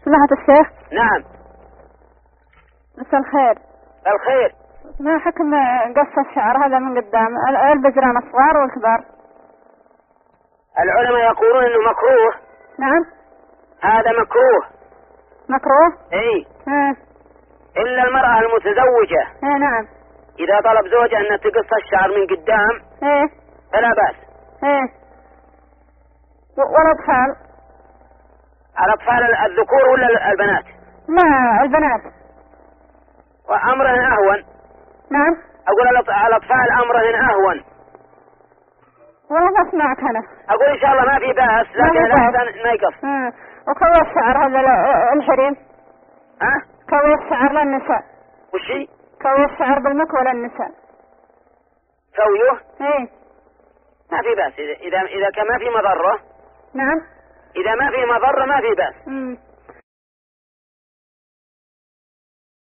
سماحة الشيخ. نعم. مساء الخير. الخير. ما حكم قص الشعر هذا من قدام البزران الصغار والكبار؟ العلماء يقولون انه مكروه. نعم. هذا مكروه. مكروه؟ اي. الا المرأة المتزوجة. نعم. اذا طلب زوجها ان تقص الشعر من قدام فلا بأس. والاطفال؟ الاطفال الذكور ولا البنات؟ لا البنات. وامره اهون. نعم. اقول الاطفال امره اهون. والله ما سمعت انا. اقول ان شاء الله ما في بأس لكن الاحسن ما يقص. وكوي الشعر هذا الحريم؟ كوي الشعر للنساء. وشي؟ كوي الشعر بالمكوى للنساء. كويه؟ ما في بأس اذا كان ما في مضرة. نعم. اذا ما في مضرة ما في بأس.